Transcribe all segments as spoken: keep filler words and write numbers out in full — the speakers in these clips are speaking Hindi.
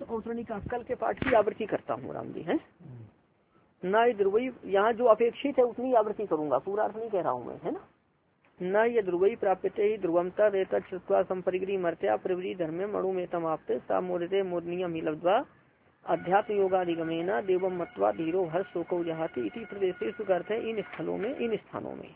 औतरणी का कल के पाठ की आवृत्ति करता हूँ राम जी है न ये ध्रुवई, यहाँ जो अपेक्षित है उतनी आवृत्ति करूंगा, पूरा अर्थ नहीं कह रहा हूँ मैं, है ना। न ये ध्रुवई प्राप्यते ही ध्रुवमता रेतवा संपरिग्री मर्त्या प्रवृत्ति धर्मे मणु में तमाप्ते सा मोदते मोदनीयम ही लब्ध्वा अध्यात्म योगाधिगमेन देवम मत्वा धीरो हर्ष शोको जहाति इति प्रदेशेषु अर्थ है इन स्थलों में, इन स्थानों में।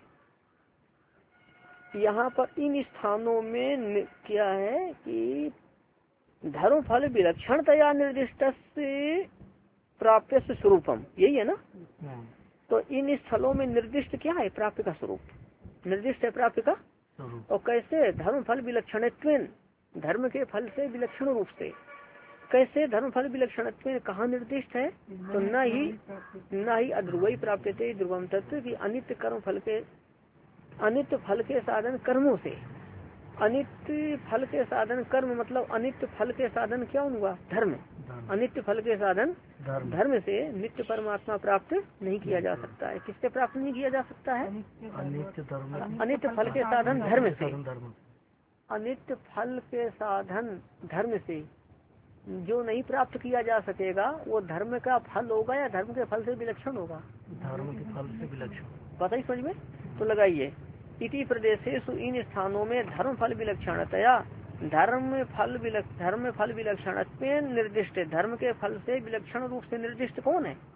यहाँ पर इन स्थानों में क्या है कि धर्म फल विलक्षणतया निर्दिष्ट से प्राप्य स्वरूपम, यही है ना। तो इन स्थलों में निर्दिष्ट क्या है, प्राप्य का स्वरूप निर्दिष्ट है, प्राप्य का। और कैसे, धर्म फल विलक्षणत्व, धर्म के फल से विलक्षण रूप से। कैसे धर्म फल विलक्षणत्व कहाँ निर्दिष्ट है, तो न ही न ही अध्रुवई प्राप्यते ध्रुवम तत्व की अनित्य कर्म फल के, अनित्य फल के साधन कर्मों से, अनित्य फल के साधन कर्म मतलब अनित्य फल के साधन क्या हुआ, धर्म। अनित्य फल के साधन धर्म से नित्य परमात्मा प्राप्त नहीं किया जा सकता है। किससे प्राप्त नहीं किया जा सकता है, अनित्य फल के साधन धर्म से। अनित्य फल के साधन धर्म से जो नहीं प्राप्त किया जा सकेगा वो धर्म का फल होगा या धर्म के फल से विलक्षण होगा, धर्म के फल से विलक्षण। पता ही समझ में तो लगाइए। इति प्रदेशेषु इन स्थानों में धर्म फल विलक्षणतया, धर्म फल विलक्ष धर्म फल विलक्षण निर्दिष्ट, धर्म के फल से विलक्षण रूप से निर्दिष्ट कौन है,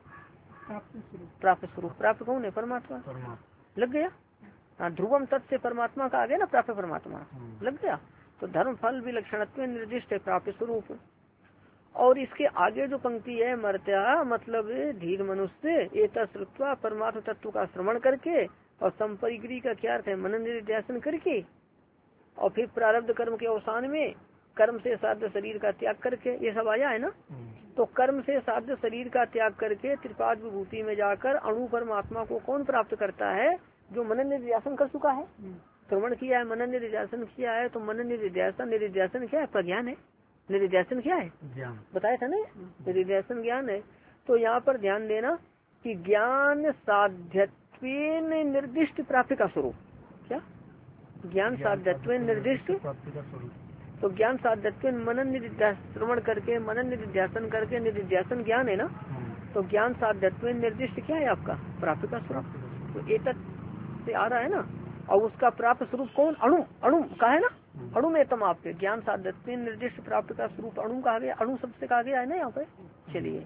प्राप्त स्वरूप। प्राप्त कौन है, परमात्मा। लग गया। हाँ, ध्रुवम तत्व से परमात्मा का आ गया ना, प्राप्त परमात्मा लग गया। तो धर्म फल विलक्षण निर्दिष्ट है प्राप्त स्वरूप। और इसके आगे जो पंक्ति है मर्त्या मतलब धीर मनुष्य एक श्रुत्वा परमात्म तत्व का श्रवण करके और संपरिग्री का क्या अर्थ है, मनन निधिध्यासन करके, और फिर प्रारब्ध कर्म के अवसान में कर्म से साध्य शरीर का त्याग करके, ये सब आया है ना। तो कर्म से साध्य शरीर का त्याग करके त्रिपाद विभूति में जाकर अणु परमात्मा को कौन प्राप्त करता है, जो मनन निधिध्यासन कर चुका है, श्रवण किया है, मनन निधिध्यासन किया है। तो मनन निधिध्यासन, निधिध्यासन क्या है, प्रज्ञान है। निधिध्यासन क्या है, बताया था ना, निधिध्यासन ज्ञान है। तो यहाँ पर ध्यान देना कि ज्ञान साध्यत्व निर्दिष्ट प्राप्ति का स्वरूप, क्या ज्ञान साध्यत्व निर्दिष्ट, तो ज्ञान साध्यत्व मनन निधिध्यासन श्रवण करके, मनन निधिध्यासन करके, निधिध्यासन ज्ञान है ना। तो ज्ञान साध्यत्व निर्दिष्ट क्या है आपका, प्राप्ति का स्वरूप। तो एक से आ रहा है ना, और उसका प्राप्त स्वरूप कौन, अणु, अणु का है ना, अणु में तम आपके ज्ञान साध्यत्व निर्दिष्ट प्राप्त का स्वरूप अणु कहा गया, अणु शब्द से कहा गया है ना यहाँ पे। चलिए,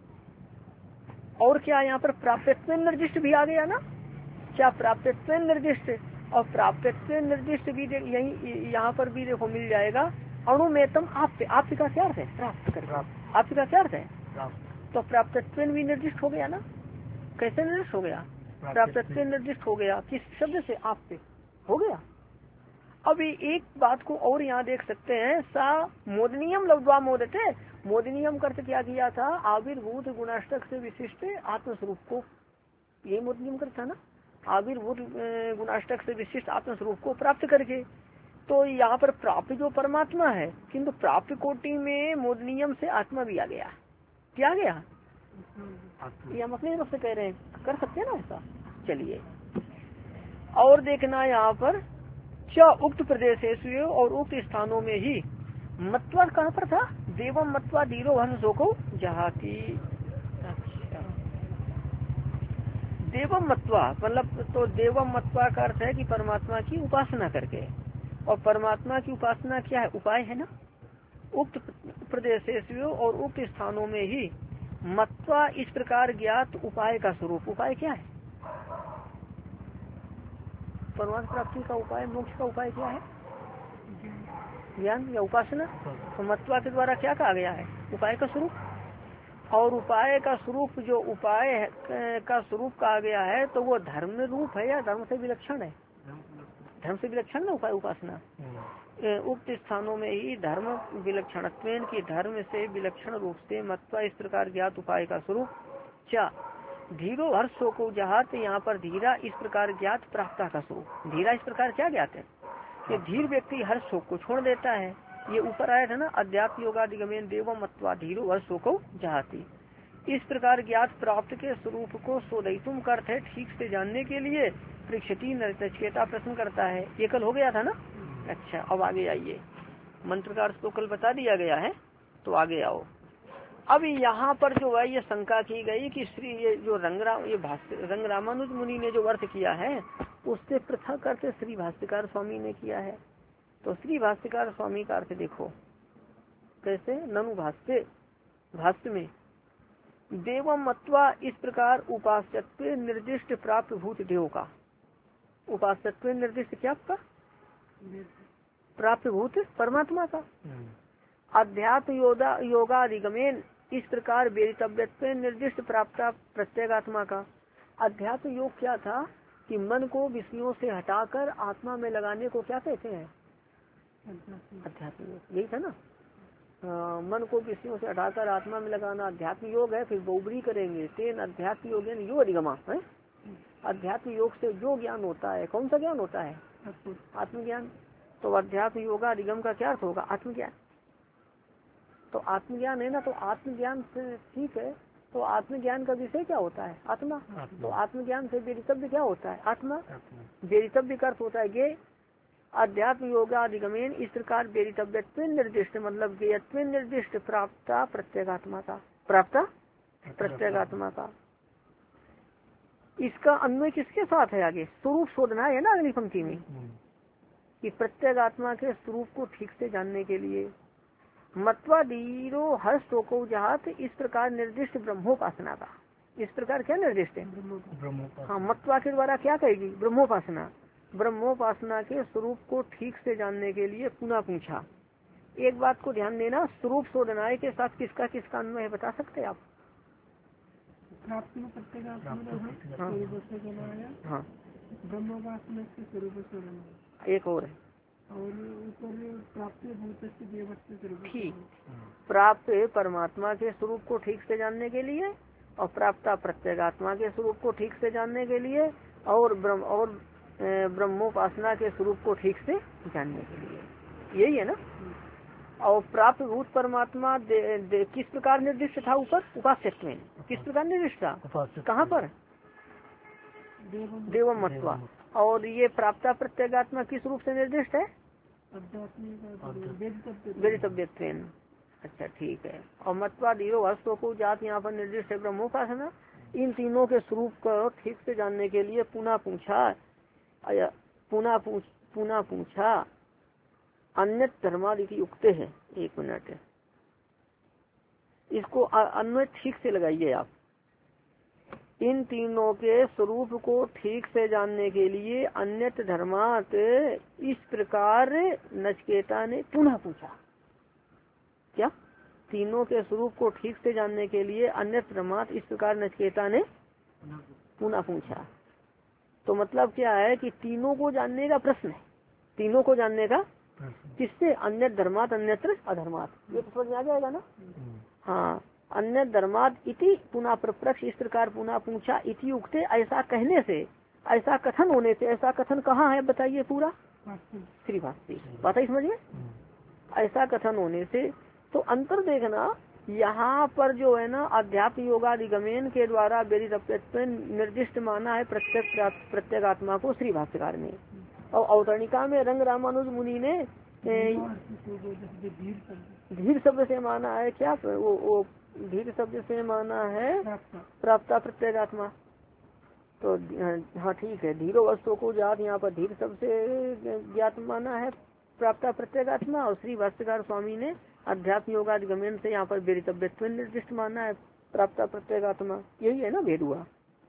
और क्या यहाँ पर प्राप्तत्व निर्दिष्ट भी आ गया ना, क्या प्राप्तत्व निर्दिष्ट, और प्राप्तत्व निर्दिष्ट भी यही यहाँ पर भी देखो मिल जाएगा। अणु में तम आप, आप का क्या अर्थ है, प्राप्त कर, आप का क्या अर्थ है, तो प्राप्तत्व भी निर्दिष्ट हो गया ना। कैसे निर्दिष्ट हो गया, प्राप्तत्व निर्दिष्ट हो गया, किस शब्द से, आप पे हो गया। अभी एक बात को और यहाँ देख सकते हैं, सा मोदनियम लब्ध्वा मोदते, मोदनियम का अर्थ क्या किया था, आविर्भूत गुणाष्टक से विशिष्ट आत्मस्वरूप को, यही मोदनियम करता ना, आविर्भूत गुणाष्टक से विशिष्ट आत्मस्वरूप को प्राप्त करके। तो यहाँ पर प्राप्त जो परमात्मा है, किंतु प्राप्त कोटि में मोदनियम से आत्मा भी आ गया, क्या आ गया, ये हम अपनी तरफ से कह रहे हैं, कर सकते हैं ना ऐसा। चलिए, और देखना यहाँ पर च उक्त प्रदेश और उक्त स्थानों में ही मत्वा कहाँ पर था, देवम मत्वा धीरो हर्ष शोको जहाती। अच्छा, देवम मत्वा मतलब, तो देवम मत्वा का अर्थ है कि परमात्मा की उपासना करके, और परमात्मा की उपासना क्या है, उपाय है ना। उक्त प्रदेश और उक्त स्थानों में ही मत्वा इस प्रकार ज्ञात उपाय का स्वरूप, उपाय क्या है, परमात्मा प्राप्ति का उपाय, मोक्ष का उपाय क्या है, ज्ञान या उपासना। तो मत्वा के द्वारा क्या कहा गया है, उपाय का स्वरूप। और उपाय का स्वरूप, जो उपाय का स्वरूप कहा गया है, तो वो धर्म रूप है या धर्म से विलक्षण है, धर्म से विलक्षण ना उपाय उपासना। उक्त स्थानों में ही धर्म विलक्षणत्व की, धर्म से विलक्षण रूप से मत्वा इस प्रकार ज्ञात उपाय का स्वरूप। चा धीरो हर्ष शोको जहात, यहाँ पर धीरा इस प्रकार ज्ञात प्राप्ता का स्वरूप। धीरा इस प्रकार क्या ज्ञात है, कि धीर व्यक्ति हर्ष शोक को छोड़ देता है। ये ऊपर आया था ना, अध्यात्म योगादिगमेन देवम मत्वा धीरो हर्ष शोको जहाती। इस प्रकार ज्ञात प्राप्त के स्वरूप को सोदयितुम का अर्थ है ठीक से जानने के लिए परीक्षिती नचिकेता प्रश्न करता है। ये कल हो गया था ना। अच्छा, अब आगे आइए, मंत्र का अर्थ तो कल बता दिया गया है। तो आगे आओ। अब यहाँ पर जो है ये शंका की गई कि श्री ये जो रंगराम ये भाष्य रंग रामानुज मुनि ने जो अर्थ किया है उससे पृथक अर्थ श्री भाष्यकार स्वामी ने किया है। तो श्री भाष्यकार स्वामी का अर्थ देखो कैसे, ननु भाष्य भाष्य में देवम मत्वा इस प्रकार उपास्यत्व निर्दिष्ट प्राप्त भूत देव का, उपास्यत्व निर्दिष्ट क्या आपका प्राप्त भूत परमात्मा का, अध्यात्म योगा योगाधिगमेन इस प्रकार वेदितव्यत्व निर्दिष्ट प्राप्त प्रत्येगात्मा का। अध्यात्म योग क्या था कि मन को विषयों से हटाकर आत्मा में लगाने को क्या कहते हैं, अध्यात्म योग, यही था ना। आ, मन को विषयों से हटाकर आत्मा में लगाना अध्यात्म योग है। फिर बहुब्री करेंगे तेन अध्यात्म योग यो अधिगमा है। अध्यात्म योग से जो ज्ञान होता है, कौन सा ज्ञान होता है, आत्मज्ञान। तो अध्यात्म योगा अधिगम का क्या अर्थ होगा, आत्मज्ञान। तो आत्मज्ञान है ना, तो आत्मज्ञान से ठीक है। तो आत्मज्ञान का विषय क्या होता है, आत्मा। तो आत्मज्ञान से वेदितव्य क्या होता है, आत्मा। वेदितव्य का अर्थ होता है गे। अध्यात्म योगाधिगमेन इस प्रकार वेदितव्यत्व निर्दिष्ट मतलब ज्ञेयत्व निर्दिष्ट प्राप्त प्रत्येगात्मा का, प्राप्त प्रत्येगात्मा का। इसका अन्वय किसके साथ है, आगे स्वरूप शोधना है ना अगली पंक्ति में, कि प्रत्येगात्मा के स्वरूप को ठीक से जानने के लिए मत्वा धीरो हर्ष टोको जहात इस प्रकार निर्दिष्ट ब्रह्मोपासना का। इस प्रकार क्या निर्दिष्ट है, हाँ मत्वा के द्वारा क्या कहेगी, ब्रह्मोपासना। ब्रह्मोपासना के स्वरूप को ठीक से जानने के लिए पुनः पूछा। एक बात को ध्यान देना, स्वरूप शोधनाय के साथ किसका किसका अन्वय है बता सकते हैं आप। हाँ एक और है ठीक, प्राप्त ब्रह्मात्मा के स्वरूप को ठीक से जानने के लिए और प्राप्त प्रत्येगात्मा के स्वरूप को ठीक से जानने के लिए और ब्रह्म और ब्रह्मोपासना के स्वरूप को ठीक से जानने के लिए, यही है ना। और प्राप्त भूत परमात्मा किस प्रकार निर्दिष्ट था ऊपर, उपास्यत्व में किस प्रकार निर्दिष्ट था, कहाँ पर, देवम मत्वा। और ये प्राप्त प्रत्येगात्मा किस रूप से निर्दिष्ट है, वेदितव्यत्व। अच्छा ठीक है। और मत्वा धीरो हस्तों को जात यहाँ पर निर्दिष्ट है ब्रह्मोपासना। इन तीनों के स्वरूप को ठीक से जानने के लिए पुनः पूछा पुनः पूछ पुनः पूछा अन्य धर्मादि युक्त है। एक मिनट इसको अन्वय ठीक से लगाइए आप। इन तीनों के स्वरूप को ठीक से जानने के लिए अन्यत धर्मात इस प्रकार नचिकेता ने पुनः पूछा। क्या, तीनों के स्वरूप को ठीक से जानने के लिए अन्यत धर्मात इस प्रकार नचिकेता ने पुनः पूछा। तो मतलब क्या है कि तीनों को जानने का प्रश्न है, तीनों को जानने का किससे, अन्य धर्मात अन्यत्र अधर्मात। ये तो समझ में आ जाएगा ना। हाँ, अन्य धर्मात इति पुनः प्रप्रक्ष इस प्रकार पुनः पूछा। इति उक्ते ऐसा कहने से, ऐसा कथन होने से, ऐसा कथन कहाँ है बताइए पूरा, श्री भाष्य बात है समझिए। ऐसा कथन होने से तो अंतर देखना, यहाँ पर जो है ना अध्यात्म योगाधिगमेन के द्वारा वेदितव्यत्व निर्दिष्ट माना है प्रत्येक प्रत्येगात्मा को श्री भाष्यकार ने, और अवतरणिका में रंग रामानुज मुनि ने धीर शब्द से माना है क्या, वो, वो धीर शब्द से माना है प्राप्त प्रत्येगात्मा। तो हाँ ठीक है, धीरो वस्तु को जात यहाँ पर धीर शब्द से ज्ञात माना है प्राप्त प्रत्येगात्मा, और श्री भाष्यकार स्वामी ने अध्यात्म योगाधिगमन से यहाँ पर वेदितव्यत्व निर्दिष्ट माना है प्राप्त प्रत्येगात्मा। यही है ना भेद हुआ।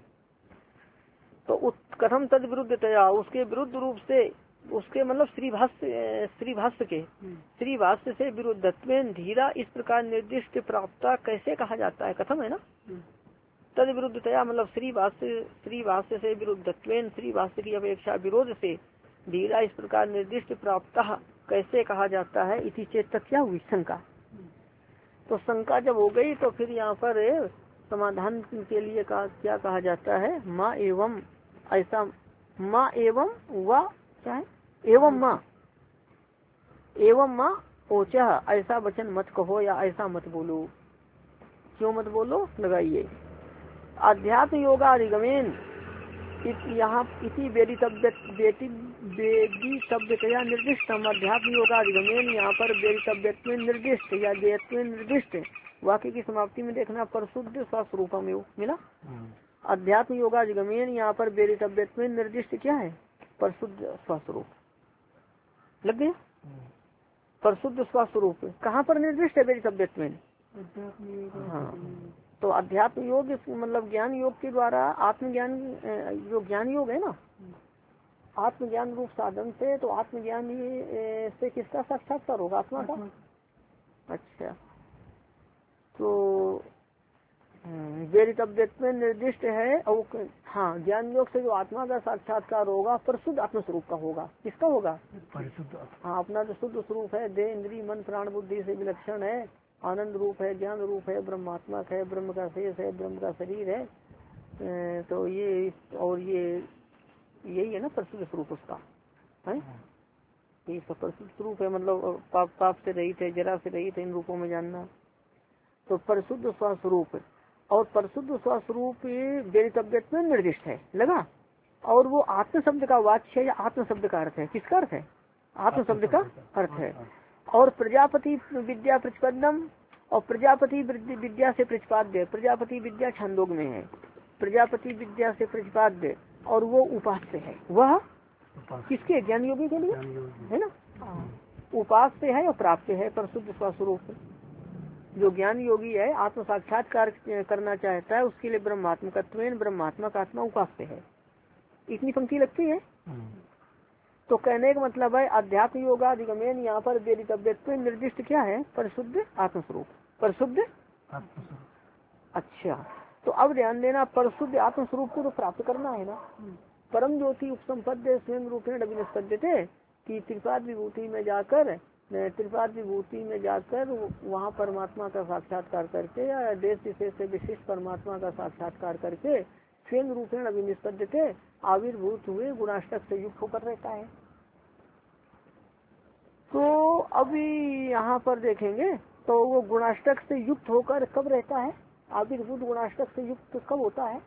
तो कथम तद विरुद्धतया, उसके विरुद्ध रूप से, उसके मतलब श्री भाष्य श्री भाष्य के श्री भाष्य से विरुद्धत्व धीरा इस प्रकार निर्दिष्ट प्राप्त कैसे कहा जाता है, कथम है ना। तद विरुद्धतया मतलब श्री भाष्य श्री भाष्य से विरुद्धत्व, श्री भाष्य की अपेक्षा विरोध से धीरा इस प्रकार निर्दिष्ट प्राप्त कैसे कहा जाता है। इसी चेत तक क्या हुई शंका। तो शंका जब हो गई तो फिर यहाँ पर समाधान के लिए कहा, क्या कहा जाता है, माँ एवं ऐसा, माँ एवं व क्या है, एवं माँ एवं माँ ओचा, ऐसा वचन मत कहो या ऐसा मत बोलो। क्यों मत बोलो, लगाइए। अध्यात्म योगाधिगमेन यहाँ इसी वेदितव्य वेदितव्यतया निर्दिष्ट अध्यात्म योगाधिगमेन यहाँ पर वेदितव्यत्व निर्दिष्ट या देयत्व निर्दिष्ट वाक्य की समाप्ति में देखना परशुद्ध स्वस्वरूपम मिला। अध्यात्म योगाधिगमेन यहाँ पर वेदितव्यत्व निर्दिष्ट क्या है? परशुद्ध स्वस्वरूप। लग गया? परशुद्ध स्वस्वरूप कहाँ पर निर्दिष्ट है? वेदितव्यत्व। हाँ, तो अध्यात्म योग मतलब ज्ञान योग के द्वारा आत्मज्ञान, जो ज्ञान योग है ना, आत्मज्ञान रूप साधन से, तो आत्मज्ञान से किसका साक्षात्कार होगा? आत्मा का। अच्छा, तो वेदितव्यत्व में निर्दिष्ट है। और हाँ, ज्ञान योग से जो आत्मा का साक्षात्कार होगा परशुद्ध आत्म स्वरूप का होगा। किसका होगा? परिशुद्ध। हाँ, अपना जो शुद्ध स्वरूप है, देह इंद्रिय मन प्राण बुद्धि से विलक्षण है, आनंद रूप है, ज्ञान रूप है, ब्रह्मात्मक है, ब्रह्म का शेष है, ब्रह्म का शरीर है। तो ये और ये यही है ना परिशुद्ध स्वरूप उसका है। ये सब परिशुद्ध स्वरूप है, मतलब पाप पाप से रहित है, जरा से रहित है, इन रूपों में जानना। तो परिशुद्ध स्वस्वरूप और परिशुद्ध स्वस्वरूप वेदितव्यत्व में निर्दिष्ट है। लगा? और वो आत्म शब्द का वाच्य या आत्म शब्द का अर्थ है। किसका अर्थ है? आत्म शब्द का अर्थ है। और प्रजापति विद्या प्रतिपन्नम, और प्रजापति विद्या से प्रतिपाद्य, प्रजापति विद्या छंदोग में है, प्रजापति विद्या से प्रतिपाद्य, और वो उपास्य है। वह किसके? ज्ञान योगी के लिए है ना। उपास्य है और प्राप्त है परशुद्ध स्वस्वरूप। जो ज्ञान योगी है, आत्म साक्षात्कार करना चाहता है, उसके लिए ब्रह्मात्मकत्वेन ब्रह्मात्मक आत्मा उपास्य है। इतनी पंक्ति लगती है। तो कहने का मतलब है अध्यात्म योगाधिगमेन यहाँ पर वेदितव्यत्व निर्दिष्ट क्या है? परिशुद्ध आत्मस्वरूप। परिशुद्ध आत्मस्वरूप। अच्छा, तो अब ध्यान देना, परिशुद्ध आत्मस्वरूप को तो प्राप्त करना है ना। परम ज्योति उपसंपद्य स्वयं रूपेण अभिनिष्पद्यते कि त्रिपाद विभूति में जाकर, त्रिपाद विभूति में जाकर वहाँ परमात्मा का साक्षात्कार करके या देश विशेष से विशिष्ट परमात्मा का साक्षात्कार करके स्वयं रूपेण अभिनिष्पद्यते आविर्भूत हुए गुणाष्टक से युक्त होकर रहता है। तो अभी यहाँ पर देखेंगे तो वो गुणाष्टक से युक्त होकर कब रहता है? आविर्भूत गुणाष्टक से युक्त कब होता है?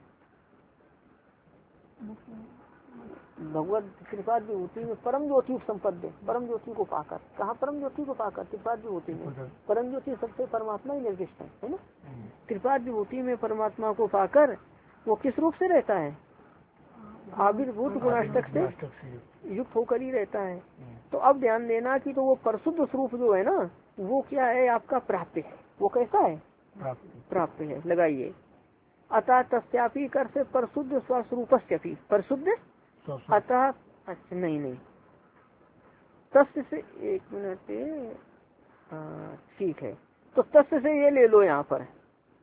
भगवत त्रिपाद विभूति में परम ज्योति उपसंपद्य, परम ज्योति को पाकर। कहाँ परम ज्योति को पाकर? त्रिपाद विभूति में। परम ज्योति सबसे परमात्मा ही निर्दिष्ट है, है ना। त्रिपाद विभूति में परमात्मा को पाकर वो किस रूप से रहता है? आविर्भूत गुणाष्टक से युक्त होकर ही रहता है। तो अब ध्यान देना कि तो वो परिशुद्ध स्वरूप जो है ना, वो क्या है? आपका प्राप्त है। वो कैसा है? प्राप्त है। लगाइए, अतः तस्यापि कर से परिशुद्ध स्वस्वरूपस्यापि, परिशुद्ध अतः। अच्छा, नहीं नहीं, तस्य से, एक मिनट, ठीक है, तो तस्य से ये ले लो यहाँ पर।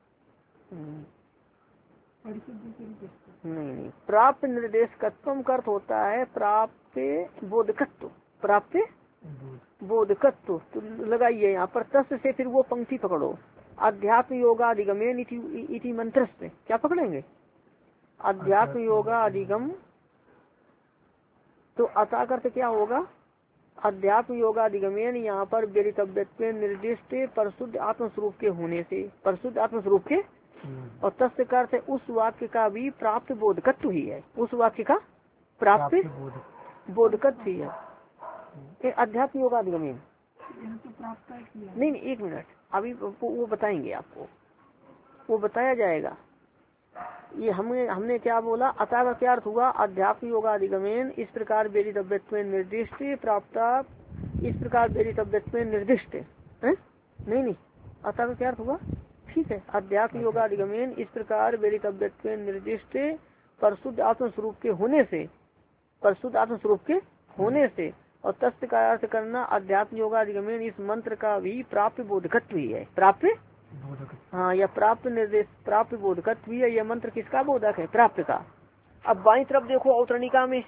नहीं नहीं, प्राप्त निर्देशकत्व का अर्थ होता है प्राप्त बोधकत्व। प्राप्त बोधकत्व तो लगाइए यहाँ पर तस्य से, फिर वो पंक्ति पकड़ो, अध्यात्म योगाधिगमेन इति मंत्र से। क्या पकड़ेंगे? अध्यात्म योगाधिगम। तो अतः का अर्थ क्या होगा? अध्यात्म योगाधिगमेन यहाँ पर वेदितव्यत्व निर्दिष्ट परिशुद्ध आत्मस्वरूप के होने से, परिशुद्ध आत्मस्वरूप के। और तस्य का अर्थ उस वाक्य का भी प्राप्त बोधकत्व ही है। उस वाक्य का प्राप्त बोधकत्व ही है। अध्यात्म योगाधिगमेन नहीं नहीं, एक मिनट, अभी वो बताएंगे आपको, वो बताया जाएगा। ये हमने हमने क्या बोला? अतः का क्या अर्थ हुआ? अध्यात्म योगाधिगमेन इस प्रकार वेदितव्यत्व निर्दिष्ट प्राप्त, इस प्रकार वेदितव्यत्व निर्दिष्ट है। नहीं नहीं, अतः का क्या अर्थ हुआ? ठीक है, अध्यात्म योगाधिगमेन इस प्रकार वेदितव्यत्व निर्दिष्ट परिशुद्ध आत्म स्वरूप के होने से, परिशुद्ध आत्म स्वरूप के होने से, और तस्य का अर्थ करना अध्यात्म योगाधिगमेन इस मंत्र का भी प्राप्त बोधकत्व ही है। प्राप्त, हाँ, या प्राप्त निर्देश, प्राप्त बोधकत्व ही है। यह मंत्र किसका बोधक है? प्राप्त का। अब बाई तरफ देखो, अवतरणिका में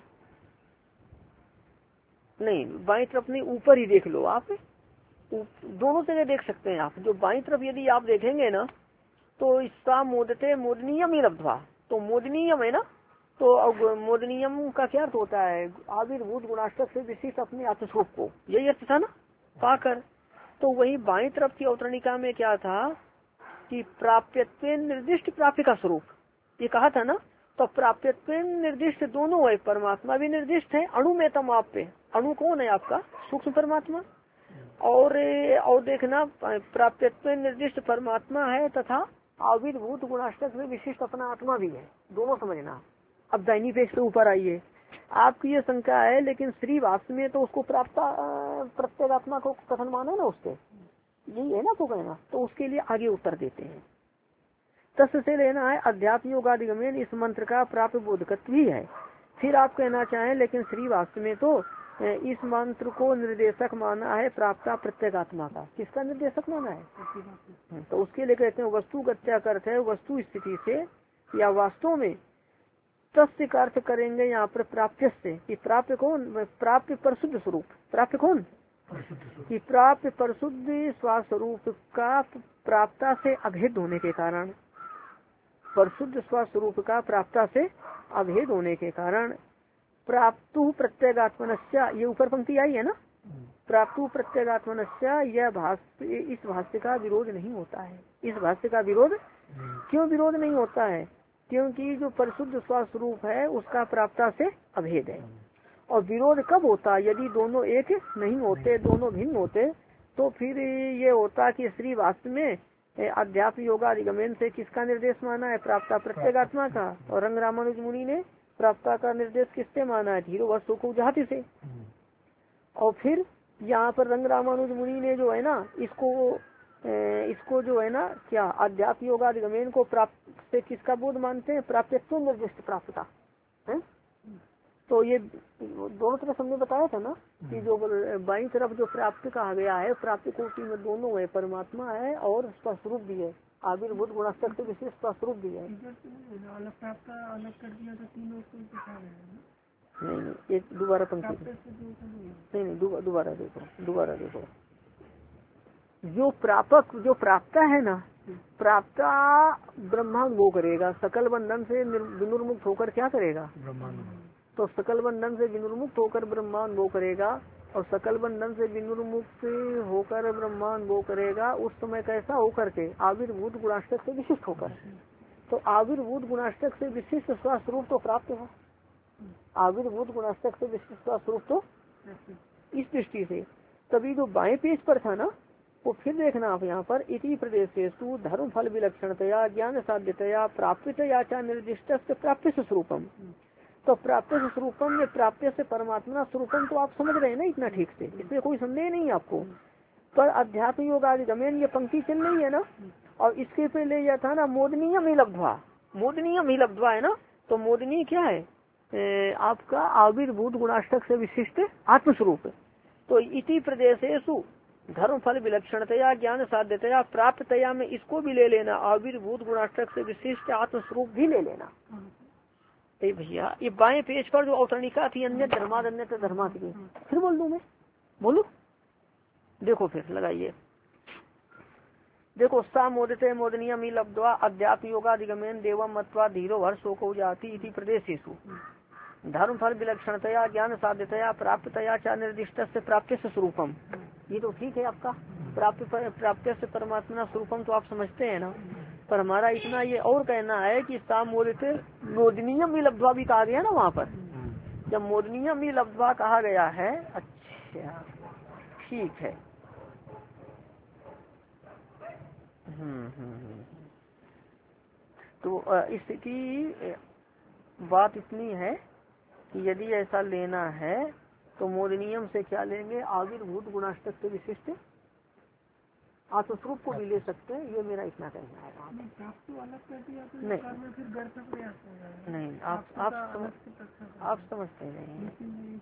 नहीं, बाई तरफ नहीं, ऊपर ही देख लो आप, दोनों जगह देख सकते हैं आप। जो बाई तरफ यदि आप देखेंगे ना, तो इसका मोदते मोदनीयम ही लब्धवा, तो मोदनीयम है ना। तो अब मोदनीयम का क्या अर्थ होता है? आविर्भूत गुणाष्टक से विशिष्ट अपने आत्मस्वरूप को, यही अर्थ था ना, पाकर। तो वही बाई तरफ की अवतरणिका में क्या था कि प्राप्यत्व निर्दिष्ट प्राप्य का स्वरूप, ये कहा था ना। तो प्राप्यत्व निर्दिष्ट दोनों है, परमात्मा भी निर्दिष्ट है, अणु में तम आप पे, अणु कौन है आपका, सूक्ष्म परमात्मा, और और देखना प्राप्यत्व निर्दिष्ट परमात्मा है तथा आविर्भूत गुणाष्टक में विशिष्ट अपना आत्मा भी है, दोनों समझना। अब दाहिनी पेज पे ऊपर आइए, आपकी ये शंका है लेकिन श्री वास्तव में तो उसको प्राप्त प्रत्येगात्मा को कथन माना ना, उसके यही है ना तो कहना, तो उसके लिए आगे उत्तर देते हैं। तस् से लेना है अध्यात्म योगादिगमेन, इस मंत्र का प्राप्त बोधकत्व ही है। फिर आप कहना चाहें लेकिन श्री वास्तव में तो इस मंत्र को निर्देशक माना है प्राप्ता प्रत्येगात्मा का, किसका निर्देशक माना है, तो उसके लिए कहते हैं वस्तु गत्या अर्थ है वस्तु स्थिति से या वास्तव में, तस्य का अर्थ करेंगे यहाँ पर प्राप्य से, कि प्राप्य कौन, प्राप्य परशुद्ध स्वरूप, प्राप्य कौन कि प्राप्य परशुद्ध स्वस्वरूप का प्राप्ता से अभेद होने के कारण, परशुद्ध स्वस्वरूप का प्राप्ता से अभेद होने के कारण प्राप्तु प्रत्येगात्मनस्या, ये ऊपर पंक्ति आई है ना, प्राप्तु प्रत्येगात्मनस्या, यह भाष्य, इस भाष्य का विरोध नहीं होता है, इस भाष्य का विरोध क्यों विरोध नहीं होता है, क्योंकि जो परिशुद्ध स्वस्वरूप है उसका प्राप्ता से अभेद है। और विरोध कब होता, यदि दोनों एक नहीं होते, दोनों भिन्न होते, तो फिर ये होता कि श्री वास्तव में अध्यात्म योगादिगमन से किसका निर्देश माना है, प्राप्ता प्रत्येगात्मा का, और रंग रामानुज मुनि ने प्राप्ता का निर्देश किससे माना है, धीरो वस्तु को जाति से। और फिर यहाँ पर रंग रामानुज मुनि ने जो है ना इसको इसको जो है ना क्या अध्यात्म योगादिगमन को प्राप्त से किसका बोध मानते हैं, प्राप्यत्व निर्दिष्ट प्राप्तता है। तो ये दोनों तरफ हमने बताया था ना कि जो बाईं तरफ जो प्राप्त कहा गया है, प्राप्त कोटि में दोनों है, परमात्मा है और स्वस्वरूप भी है, आविर्भूत गुणाष्टक से विशेष स्वस्वरूप भी है। नहीं नहीं एक दोबारा पंक्ति, नहीं नहीं दोबारा देखो, दोबारा देखो, जो प्रापक जो प्राप्ता है ना, प्राप्ता ब्रह्मांड वो करेगा, सकल बंधन से विनुर्मुक्त होकर क्या करेगा, तो सकल बंधन से विनुर्मुक्त होकर ब्रह्मांड वो करेगा, और सकल बंधन से विनुर्मुक्त होकर ब्रह्मांड वो करेगा उस समय कैसा होकर के, आविर्भूत गुणाष्टक से विशिष्ट होकर। तो आविर्भूत गुणाष्टक से विशिष्ट स्वस्वरूप तो प्राप्त है, आविर्भूत गुणाष्टक से विशिष्ट स्वस्वरूप तो इस दृष्टि से। तभी जो बाएं पेज पर था ना, वो फिर देखना आप यहाँ पर, इति प्रदेशेषु धर्म फल विलक्षणतया ज्ञान साध्यतया प्राप्तया च निर्दिष्ट प्राप्य स्वरूपम। तो प्राप्य स्वरूपम में प्राप्य से परमात्मा स्वरूपम तो आप समझ रहे हैं ना इतना ठीक से, इसमें कोई संदेह नहीं आपको। पर अध्यात्म योगादिगमन ये पंक्ति चल रही है ना, और इसके पहले यह था ना मोदनीयम ही लब्ध्वा, मोदनीयम ही लब्ध्वा है ना, तो मोदनी क्या है ए, आपका आविर्भूत गुणाष्टक से विशिष्ट आत्मस्वरूप। तो इति प्रदेशेषु धर्म फल विलक्षणतया ज्ञान साध्यतया प्राप्तया में इसको भी ले लेना, आविर्भूत गुणाष्टक से विशिष्ट आत्मस्वरूप भी ले लेना। ए भैया ये बाएं पेज पर जो अवतरणिका थी अन्य धर्माद अन्य धर्माद की, फिर बोल दूं मैं, बोलू देखो फिर लगाइए, देखो सा मोदते मोदनियम ही लब्ध्वा अध्यात्म योगादिगमन देवम मत्वा धीरो हर्षो को जाति इति प्रदेशेषु धर्म फल विलक्षणतया ज्ञान साध्यतया प्राप्तया च निर्दिष्ट से प्राप्य से स्वरूपम। ये तो ठीक है आपका, प्राप्त प्राप्य से परमात्मा स्वरूपम तो आप समझते हैं ना, पर हमारा इतना ये और कहना है कि सा मोदते मोदनीयम ही लब्ध्वा भी कहा गया ना वहाँ पर, जब मोदनीयम ही लब्ध्वा कहा गया है, अच्छा ठीक है, हम्म हम्म तो इसकी बात इतनी है कि यदि ऐसा लेना है तो मोदनियम से क्या लेंगे, आविर्भूत गुणाष्टक से विशिष्ट आत्मस्वरूप को भी ले सकते हैं, ये मेरा इतना कहना है। नहीं नहीं आप आप समझ आप समझते नहीं,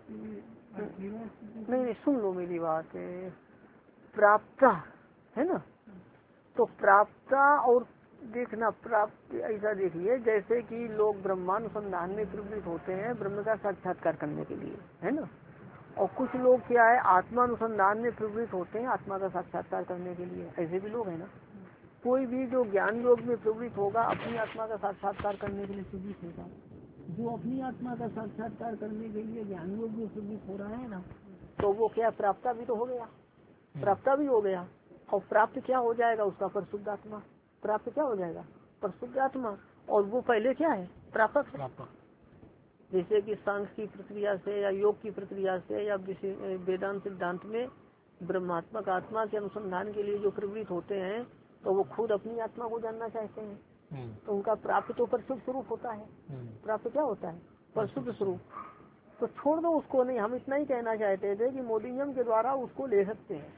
नहीं नहीं सुन लो मेरी बात, प्राप्ता है ना, तो प्राप्ता और देखना प्राप्त ऐसा देखिए जैसे कि लोग ब्रह्मानुसंधान में प्रवृत्त होते हैं ब्रह्म का साक्षात्कार करने के लिए, है ना, और कुछ लोग क्या है आत्मानुसंधान में प्रवृत्त होते हैं आत्मा का साक्षात्कार करने के लिए, ऐसे भी लोग हैं ना। कोई भी जो ज्ञान योग में प्रवृत्त होगा अपनी आत्मा का साक्षात्कार करने के लिए प्रवृत्त होगा, जो अपनी आत्मा का साक्षात्कार करने के लिए ज्ञान योग में प्रवृत्त हो रहा है ना, तो वो क्या प्राप्ता भी तो हो गया, प्राप्ता भी हो गया, और प्राप्त क्या हो जाएगा उसका, परिशुद्ध आत्मा, प्राप्त क्या हो जाएगा, परिशुद्ध आत्मा। और वो पहले क्या है प्रापक है। प्रापक जैसे कि सांख्य की प्रक्रिया से या योग की प्रक्रिया से या वेदांत सिद्धांत में ब्रह्मात्मक आत्मा के अनुसंधान के लिए जो प्रवृत्त होते हैं तो वो खुद अपनी आत्मा को जानना चाहते हैं, तो उनका प्राप्त तो परशुद्ध स्वरूप होता है। प्राप्त क्या होता है? परशुद्ध स्वरूप। तो छोड़ दो उसको, नहीं, हम इतना ही कहना चाहते थे कि मोदिनियम के द्वारा उसको ले सकते हैं,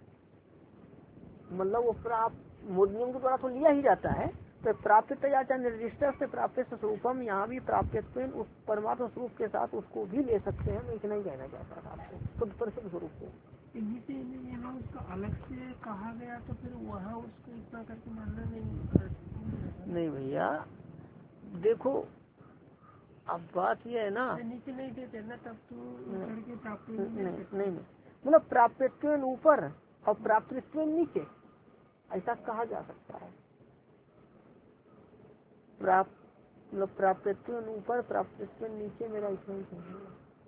मतलब वो प्राप्त मोदिनियम के द्वारा तो लिया ही जाता है। तो प्राप्तया च निर्दिष्ट से प्राप्त स्वरूपम, यहाँ भी प्राप्त उस परमात्मा स्वरूप के साथ उसको भी ले सकते हैं। मैं इतना ही कहना चाहता था आपको, खुद परशुद्ध स्वरूप को। यहाँ उसका अलग से कहा गया तो फिर वहाँ उसको इतना करके मानना नहीं। नहीं भैया देखो, अब बात ये है ना, नीचे नहीं देते ना तब तो प्राप्त नहीं नहीं मतलब प्राप्त ऊपर और प्राप्त नीचे, ऐसा कहा जा सकता है। प्राप्त मतलब प्राप्त ऊपर प्राप्त नीचे, मेरा इतना ही कहना।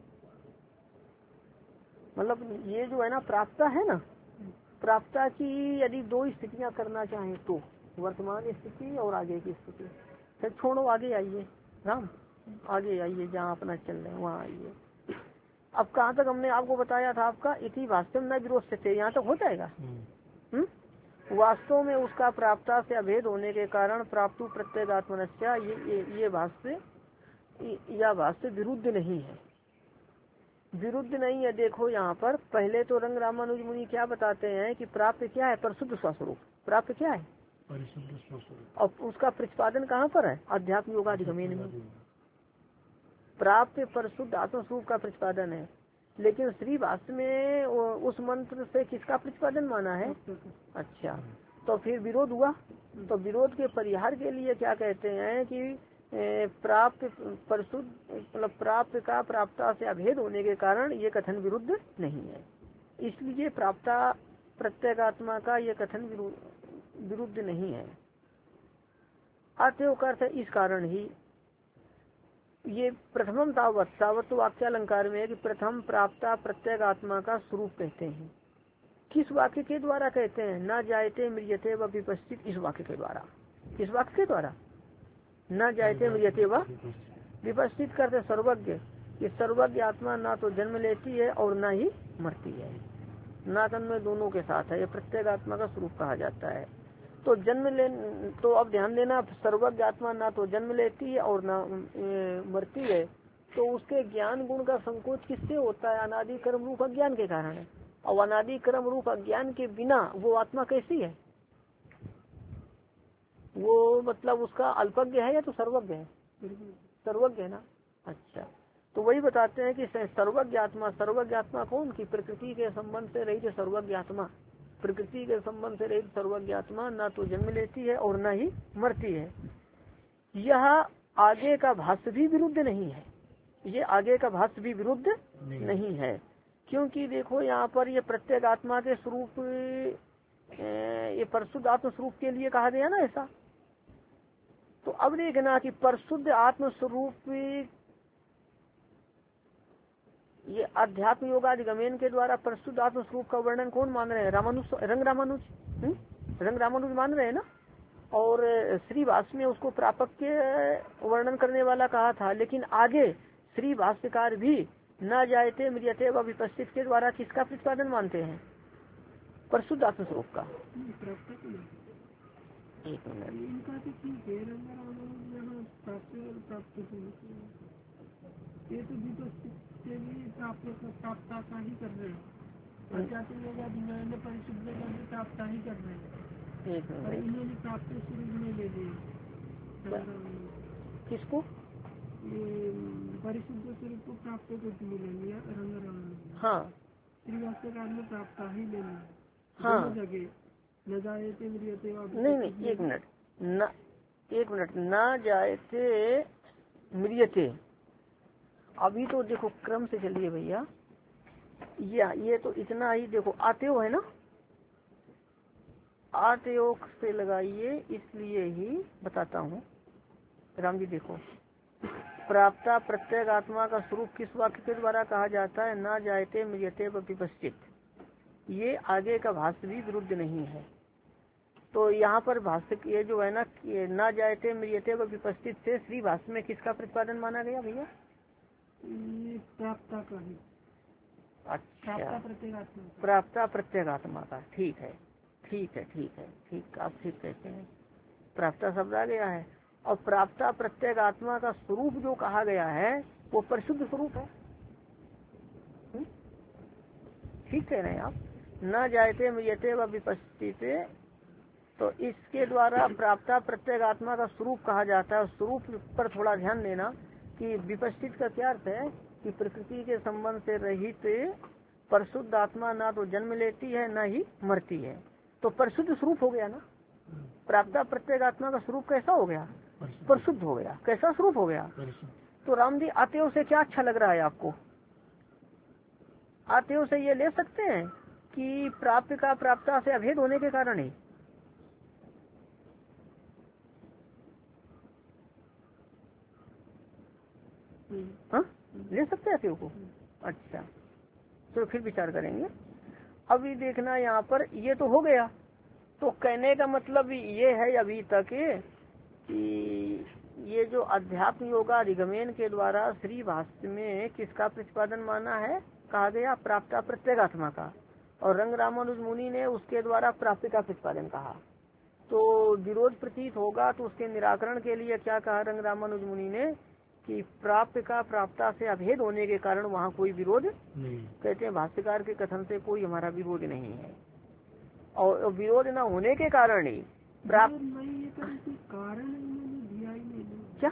मतलब ये जो है ना प्राप्ता है ना, प्राप्ता की यदि दो स्थितियां करना चाहें तो वर्तमान स्थिति और आगे की स्थिति। फिर छोड़ो, आगे आइए राम, आगे आइए, जहाँ अपना चल रहे हैं वहाँ आइए। अब कहाँ तक हमने आपको बताया था? आपका इति वास्तव न विरोध से थे, यहाँ तक हो जाएगा। हम्म वास्तव में उसका प्राप्ता से अभेद होने के कारण प्राप्तु प्रत्येगात्मनस्या, ये ये, ये भाष्य या भाष्य विरुद्ध नहीं है, विरुद्ध नहीं है। देखो यहाँ पर पहले तो रंग रामानुज मुनि क्या बताते हैं कि प्राप्त क्या है? परशुद्ध स्वस्वरूप। प्राप्त क्या है? परिशुद्ध स्वस्वरूप। और उसका प्रतिपादन कहाँ पर है? अध्यात्म योगाधिगम्य में प्राप्त परशुद्ध आत्मस्वरूप का प्रतिपादन है। लेकिन श्री भाष्य में उस मंत्र से किसका प्रतिपादन माना है? अच्छा, तो फिर विरोध हुआ। तो विरोध के परिहार के लिए क्या कहते हैं कि प्राप्त परशुद्ध मतलब प्राप्त का प्राप्ता से अभेद होने के कारण ये कथन विरुद्ध नहीं है, इसलिए प्राप्ता प्रत्येगात्मा का ये कथन विरुद्ध नहीं है। अतएव अर्थ इस कारण ही ये प्रथमम तावत तावत तो वाक्यालंकार में है कि प्रथम प्राप्ता प्रत्येगात्मा का स्वरूप कहते हैं। किस वाक्य के द्वारा कहते हैं? न जायते मृत्यते व विपस्थित, इस वाक्य के द्वारा। किस वाक्य के द्वारा? न जायते मृत्यते व विपस्थित करते सर्वज्ञ, कि सर्वज्ञ आत्मा ना तो जन्म लेती है और ना ही मरती है, ना तन्मय दोनों के साथ है, ये प्रत्येक आत्मा का स्वरूप कहा जाता है। तो जन्म ले तो अब ध्यान देना, सर्वज्ञ आत्मा ना तो जन्म लेती है और ना ए, मरती है, तो उसके ज्ञान गुण का संकोच किससे होता है? अनादि कर्म रूप अज्ञान के कारण है। और अनादि कर्म रूप अज्ञान के बिना वो आत्मा कैसी है? वो मतलब उसका अल्पज्ञ है या तो सर्वज्ञ है? सर्वज्ञ है ना। अच्छा, तो वही बताते हैं कि सर्वज्ञ आत्मा, सर्वज्ञ आत्मा कौन? की प्रकृति के संबंध से रहित सर्वज्ञ आत्मा, प्रकृति के संबंध से रहित सर्वज्ञ आत्मा ना तो जन्म लेती है और ना ही मरती है। यह आगे का भाष्य भी विरुद्ध नहीं है, ये आगे का भाष्य भी विरुद्ध नहीं, नहीं है, क्योंकि देखो यहाँ पर ये प्रत्येक आत्मा के स्वरूप, ये परशुद्ध आत्म स्वरूप के लिए कहा गया ना ऐसा। तो अब देखना कि परशुद्ध आत्म स्वरूप ये अध्यात्म योगाधिगमन के द्वारा परशुद्ध आत्म स्वरूप का वर्णन कौन मान रहे हैं? रामानुज, रंग रामानुज, रंग रामानुज मान रहे हैं ना। और श्री भाष्य में उसको प्रापक के वर्णन करने वाला कहा था, लेकिन आगे श्री भाष्यकार भी न जायते मृत्यते व विपस्थित के द्वारा किसका प्रतिपादन मानते हैं? परशुद्ध आत्म स्वरूप का। एक मिनट, ये तो प्राप्ता का ही कर रहे हैं, अध्यात्म परिशुद्ध प्राप्ता ही कर रहे हैं, एक और इन्होंने प्राप्त स्वरूप में ले लिए। किसको? ये परिशुद्ध स्वरूप को प्राप्त को ले लिया रंग राम। हाँ, श्रीवास्तवकार ने प्राप्ता ही ले लिया। हाँ, जगह न जायते मृत्यते, नहीं नहीं एक मिनट न एक मिनट न जायते मृत्यते। अभी तो देखो क्रम से चलिए भैया, ये ये तो इतना ही देखो, आत्यो है ना, आत्यो से लगाइए, इसलिए ही बताता हूँ राम जी। देखो प्राप्ता प्रत्येक आत्मा का स्वरूप किस वाक्य के द्वारा कहा जाता है? ना जायते मृत्यते व विपस्थित। ये आगे का भाष्य भी विरुद्ध नहीं है, तो यहाँ पर भाष्य ये जो है ना न जायते मृियते व विपस्थित से श्री भाष्य में किसका प्रतिपादन माना गया भैया? प्राप्ता का ही। अच्छा, प्रत्येगात्मा प्राप्ता प्रत्येगात्मा का। ठीक है ठीक है ठीक है ठीक, आप ठीक कहते हैं। प्राप्ता शब्द आ गया है। और प्राप्ता प्रत्येगात्मा का स्वरूप जो कहा गया है वो परिशुद्ध स्वरूप है। ठीक कह रहे हैं आप। न जायते मृियते व विपस्थित, तो इसके द्वारा प्राप्ता प्रत्येगात्मा का स्वरूप कहा जाता है। स्वरूप पर थोड़ा ध्यान देना कि विपस्थित का क्या अर्थ है कि प्रकृति के संबंध से रहित परिशुद्ध आत्मा ना तो जन्म लेती है ना ही मरती है। तो परिशुद्ध स्वरूप हो गया ना। प्राप्ता प्रत्येगात्मा का स्वरूप कैसा हो गया? परिशुद्ध हो गया। कैसा स्वरूप हो गया? तो राम जी आते से क्या अच्छा लग रहा है आपको? आते से ये ले सकते हैं कि प्राप्त का प्राप्ता से अभेद होने के कारण ही। हाँ, ले सकते हैं आते को। अच्छा, तो फिर विचार करेंगे। अभी देखना यहाँ पर ये तो हो गया। तो कहने का मतलब ये है अभी तक कि ये जो अध्यात्म योगाधिगमन के द्वारा श्री भाष्य में किसका प्रतिपादन माना है? कहा गया प्राप्ता प्रत्येगात्मा का। और रंग रामानुज मुनि ने उसके द्वारा प्राप्ति का प्रतिपादन कहा। तो विरोध प्रतीत होगा तो उसके निराकरण के लिए क्या कहा रंग रामानुज मुनि ने कि प्राप्त का प्राप्ता से अभेद होने के कारण वहाँ कोई विरोध नहीं। कहते हैं भाष्यकार के कथन से कोई हमारा विरोध नहीं है। और विरोध न होने के कारण ही प्राप्त कारण क्या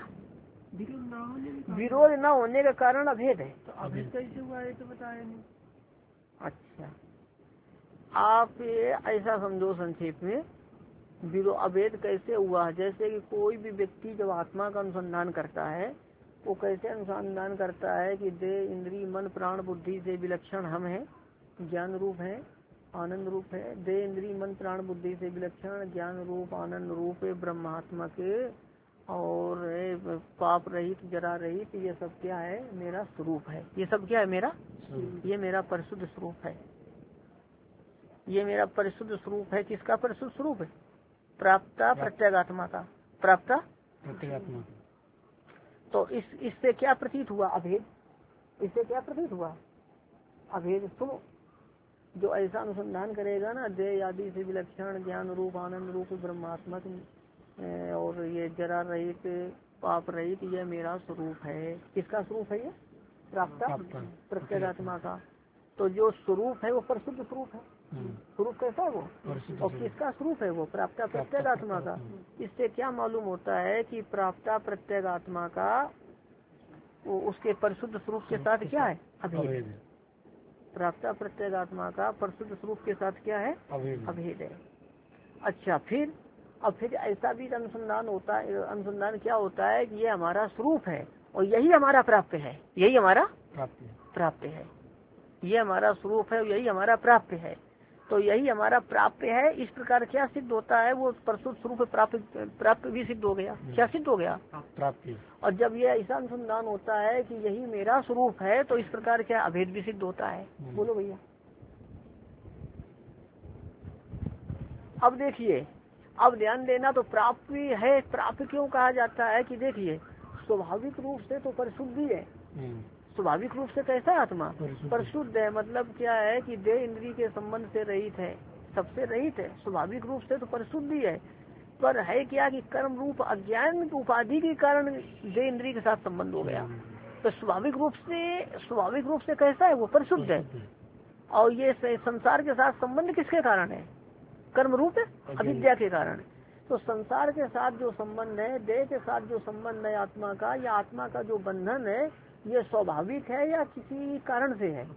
विरोध न होने का कारण अभेद है। तो अभेद कैसे हुआ है तो बताया नहीं। अच्छा, आप ऐसा समझो संक्षेप में, विरोध अभेद कैसे हुआ? जैसे कि कोई भी व्यक्ति जब आत्मा का अनुसंधान करता है वो कैसे अनुसंधान करता है कि देह इंद्री मन प्राण बुद्धि से विलक्षण हम हैं, ज्ञान रूप है, आनंद रूप है। देह इंद्री मन प्राण बुद्धि से विलक्षण ज्ञान रूप आनंद रूप ब्रह्मात्मा के और पाप रहित जरा रहित, ये सब क्या है? मेरा स्वरूप है। ये सब क्या है? मेरा, ये मेरा परिशुद्ध स्वरूप है। ये मेरा परिशुद्ध स्वरूप है। किसका परिशुद्ध स्वरूप है? प्राप्ता प्रत्येगात्मा का। प्राप्ता प्रत्येगात्मा। तो इस इससे क्या प्रतीत हुआ? अभेद। इससे क्या प्रतीत हुआ? अभेद। सुनो, जो ऐसा अनुसंधान करेगा ना देह आदि से विलक्षण ज्ञान रूप आनंद रूप ब्रह्मात्मक और ये जरा रहित पाप रहित, ये मेरा स्वरूप है। किसका स्वरूप है? ये प्राप्ता प्रत्येगात्मा का। तो जो स्वरूप है वो परिशुद्ध स्वरूप है। स्वरूप कैसा है वो? और किसका स्वरूप है वो? प्राप्ता प्रत्येगात्मा का। इससे क्या मालूम होता है कि प्राप्ता प्रत्येगात्मा का वो उसके परिशुद्ध स्वरूप के साथ क्या है? अभेद। प्राप्ता प्रत्येगात्मा का परिशुद्ध स्वरूप के साथ क्या है? अभेद है। अच्छा, फिर अब फिर ऐसा भी अनुसंधान होता है। अनुसंधान क्या होता है कि ये हमारा स्वरूप है और यही हमारा प्राप्य है। यही हमारा प्राप्य है। ये हमारा स्वरूप है, यही हमारा प्राप्य है। तो यही हमारा प्राप्य है। इस प्रकार क्या सिद्ध होता है? वो परिशुद्ध स्वरूप प्राप्त प्राप्त भी सिद्ध हो गया। क्या सिद्ध हो गया? प्राप्ति। और जब ये ऐसा अनुसंधान होता है कि यही मेरा स्वरूप है तो इस प्रकार क्या अभेद भी सिद्ध होता है। बोलो भैया। अब देखिए, अब ध्यान देना। तो प्राप्ति है। प्राप्त क्यों कहा जाता है कि देखिए स्वाभाविक रूप से तो परिशुद्धि है। स्वाभाविक रूप से कैसा आत्मा? परिशुद्ध है। मतलब क्या है कि देह इंद्री के संबंध से रहित है, सबसे रहित है। स्वाभाविक रूप से तो परिशुद्धि है। पर है क्या कि कर्म रूप अज्ञान उपाधि के कारण देह इंद्री के साथ संबंध हो गया। तो स्वाभाविक रूप से स्वाभाविक रूप से कैसा है? वो परिशुद्ध है। और ये संसार के साथ संबंध किसके कारण है? कर्म रूप अविद्या के कारण। तो संसार के साथ जो संबंध है, देह के साथ जो संबंध है आत्मा का, या आत्मा का जो बंधन है, ये स्वाभाविक है या किसी कारण से है?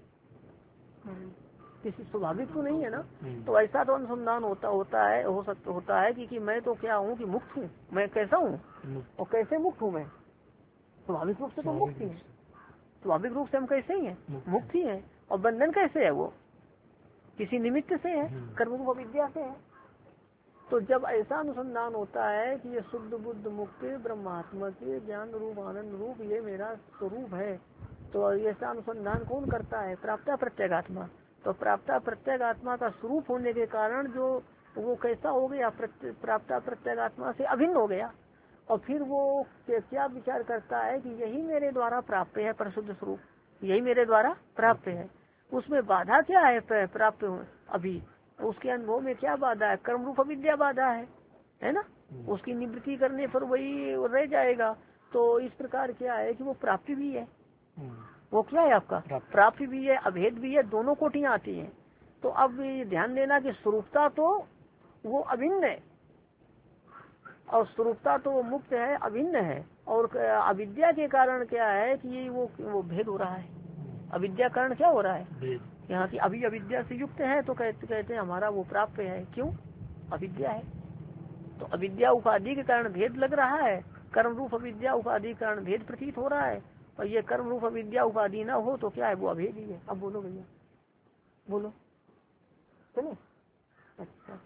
किसी स्वाभाविक तो नहीं है ना। तो ऐसा तो अनुसंधान होता होता है हो सकता होता है कि, कि मैं तो क्या हूँ कि मुक्त हूँ। मैं कैसा हूँ और कैसे मुक्त हूँ? मैं स्वाभाविक रूप से तो मुक्त ही है। स्वाभाविक रूप से हम कैसे ही हैं? मुक्त ही है। और बंधन कैसे है? वो किसी निमित्त से है, कर्म रूप विद्या से है। तो जब ऐसा अनुसंधान होता है कि ये शुद्ध बुद्ध मुक्त ब्रह्मात्मक ज्ञान रूप आनंद रूप ये मेरा स्वरूप है, तो ऐसा अनुसंधान कौन करता है? प्राप्ता प्रत्येगात्मा। तो प्राप्ता प्रत्येगात्मा का स्वरूप होने के कारण जो वो कैसा हो गया, प्राप्ता प्रत्यगात्मा से अभिन्न हो गया। और फिर वो क्या विचार करता है कि यही मेरे द्वारा प्राप्त है, परिशुद्ध स्वरूप यही मेरे द्वारा प्राप्त है। उसमें बाधा क्या है प्राप्त अभी, उसके अनुभव में क्या बाधा है, कर्म रूप अविद्या बाधा है, है ना। उसकी निवृत्ति करने पर वही रह जाएगा। तो इस प्रकार क्या है कि वो प्राप्ति भी है, वो क्या है आपका प्राप्ति भी है, अभेद भी है, दोनों कोटियां आती हैं। तो अब ध्यान देना कि स्वरूपता तो वो अभिन्न है, और स्वरूपता तो वो मुक्त है, अभिन्न है। और अविद्या के कारण क्या है कि वो वो भेद हो रहा है। अविद्या कारण क्या हो रहा है यहाँ की, अभी अविद्या से युक्त है तो कहते कहते हैं हमारा वो प्राप्त है। क्यों, अविद्या है। तो अविद्या उपाधि के कारण भेद लग रहा है, कर्म रूप अविद्या उपाधि के कारण भेद प्रतीत हो रहा है। और ये कर्म रूप अविद्या उपाधि ना हो तो क्या है, वो अभेद ही है। अब बोलो भैया, बोलो चलो। अच्छा,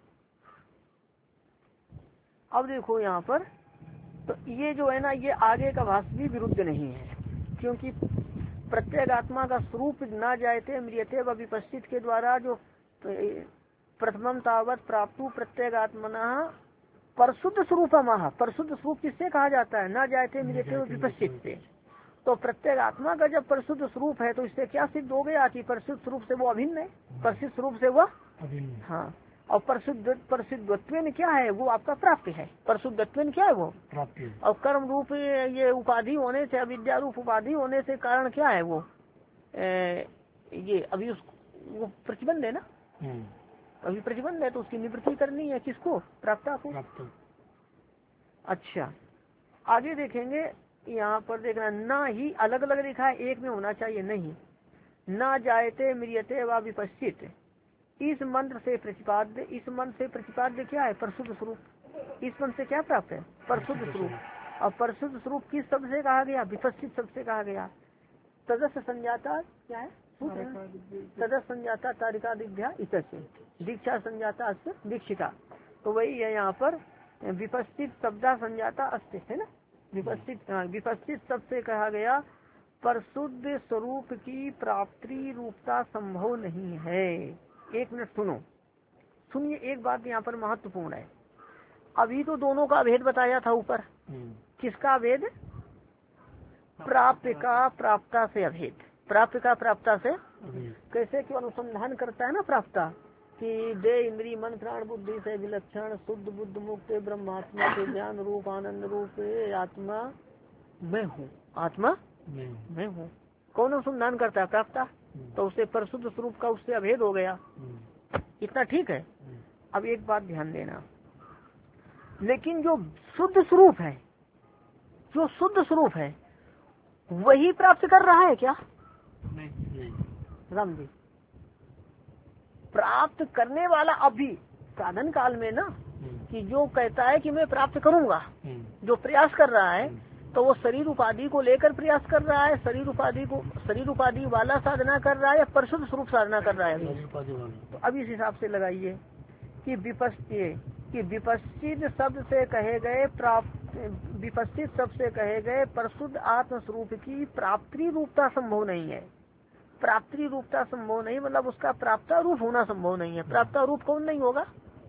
अब देखो यहाँ पर, तो ये जो है ना, ये आगे का भाष्य भी विरुद्ध नहीं है, क्योंकि प्रत्येगात्मा का स्वरूप ना जायते म्रियते व विपस्थित के द्वारा जो प्रथमम तावत प्राप्तु प्रत्येगात्मना परशुद्ध स्वरूपमः, परशुद्ध स्वरूप किससे कहा जाता है, ना जायते म्रियते व विपस्थित से। तो प्रत्येगात्मा का जब परशुद्ध स्वरूप है तो इससे क्या सिद्ध हो गया कि परशुद्ध स्वरूप से वो अभिन्न है, परशुद्ध स्वरूप से वह हाँ। और परशुद्ध परशुद्धत्वेन क्या है, वो आपका प्राप्त है। परशुद्धत्वेन क्या है, वो प्राप्ति। और कर्म रूप ये उपाधि होने से, अविद्या रूप उपाधि होने से कारण क्या है, वो ए, ये अभी उस वो प्रतिबंध है ना, अभी प्रतिबंध है तो उसकी निवृत्ति करनी है, किसको, प्राप्ता को। अच्छा, आगे देखेंगे यहाँ पर देखना, ना ही अलग अलग लिखा है, एक में होना चाहिए, नहीं ना जायते म्रियते व विपश्चित। इस मंत्र से प्रतिपाद्य, इस मंत्र से प्रतिपाद्य क्या है, परशुद्ध स्वरूप। इस मंत्र से क्या प्राप्त है, परशुद्ध स्वरूप। और परशुद्ध स्वरूप किस शब्द से कहा गया, विपश्चित शब्द से कहा गया। तदस्य संजाता क्या है, तदस्य संजाता तारिका दिव्या इससे दीक्षा संजाता दीक्षिता। तो वही है यहाँ पर विपश्चित शब्दा संजाता अस्ति है ना, विपश्चित विपश्चित शब्द से कहा गया परशुद्ध स्वरूप की प्राप्ति रूपता संभव नहीं है। एक मिनट सुनो, सुनिए, एक बात यहाँ पर महत्वपूर्ण है। अभी तो दोनों का भेद बताया था ऊपर, किसका भेद, प्राप्त का प्राप्ता से अभेद, प्राप्त का प्राप्ता से कैसे क्यों अनुसंधान करता है ना प्राप्ता, कि दे इंद्री मन प्राण बुद्धि से विलक्षण शुद्ध बुद्ध मुक्त ब्रह्मात्मा के ज्ञान रूप आनंद रूप आत्मा मैं हूँ, आत्मा मैं हूँ। कौन अनुसंधान करता है, प्राप्ता। तो उससे परशुद्ध स्वरूप का उससे अभेद हो गया, इतना ठीक है। अब एक बात ध्यान देना, लेकिन जो शुद्ध स्वरूप है, जो शुद्ध स्वरूप है वही प्राप्त कर रहा है क्या, नहीं, नहीं। राम जी, प्राप्त करने वाला अभी साधन काल में ना, कि जो कहता है कि मैं प्राप्त करूंगा, जो प्रयास कर रहा है, तो वो शरीर उपाधि को लेकर प्रयास कर रहा है, शरीर उपाधि को शरीर उपाधि वाला साधना कर रहा है या परशुद्ध स्वरूप साधना कर रहा है। तो अब इस हिसाब से लगाइए कि विपश्चित कि विपश्चित शब्द से कहे गए प्राप्त विपश्चित शब्द से कहे गए परशुद्ध आत्म स्वरूप की प्राप्ति रूपता संभव नहीं है। प्राप्ति रूपता संभव नहीं मतलब उसका प्राप्ता रूप होना संभव नहीं है। प्राप्ता रूप कौन नहीं होगा,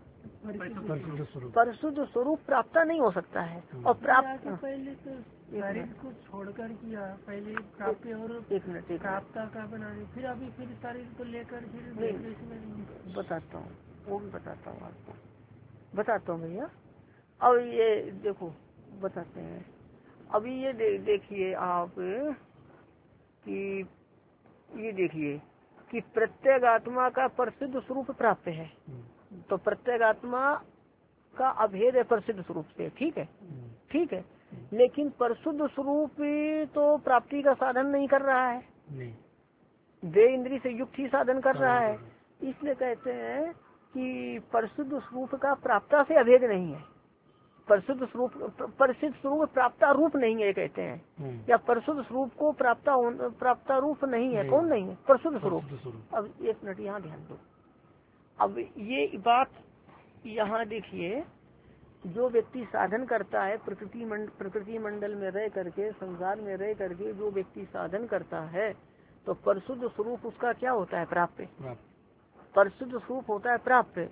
परिशुद्ध स्वरूप प्राप्ता नहीं हो सकता है। और प्राप्त पहले तो शरीर को छोड़कर किया, पहले प्राप्त और एक मिनट प्राप्ता का बनाने, फिर अभी फिर शरीर को लेकर फिर बताता हूँ, वो भी बताता हूँ आपको, बताता हूँ भैया। अब ये देखो बताते हैं, अभी ये दे, देखिए आप कि ये देखिए कि प्रत्येगात्मा का परिशुद्ध स्वरूप प्राप्त है, तो प्रत्येगात्मा का अभेद है परिशुद्ध स्वरूप से, ठीक है, ठीक है। लेकिन परिशुद्ध स्वरूप तो प्राप्ति का साधन नहीं कर रहा है, दे इंद्री से युक्त ही साधन कर रहा है। इसलिए कहते हैं कि परिशुद्ध स्वरूप का प्राप्ता से अभेद नहीं है, परिशुद्ध स्वरूप परिशुद्ध स्वरूप प्राप्ता रूप नहीं है कहते हैं, या परिशुद्ध स्वरूप को प्राप्ता प्राप्ता रूप नहीं है, कौन नहीं है, परिशुद्ध स्वरूप। अब एक मिनट यहाँ ध्यान दो, अब ये बात यहाँ देखिए, जो व्यक्ति साधन करता है प्रकृति मंड, प्रकृति मंडल में रह करके, संसार में रह करके जो व्यक्ति साधन करता है, तो परिशुद्ध स्वरूप उसका क्या होता है, प्राप्त, परिशुद्ध स्वरूप होता है प्राप्त।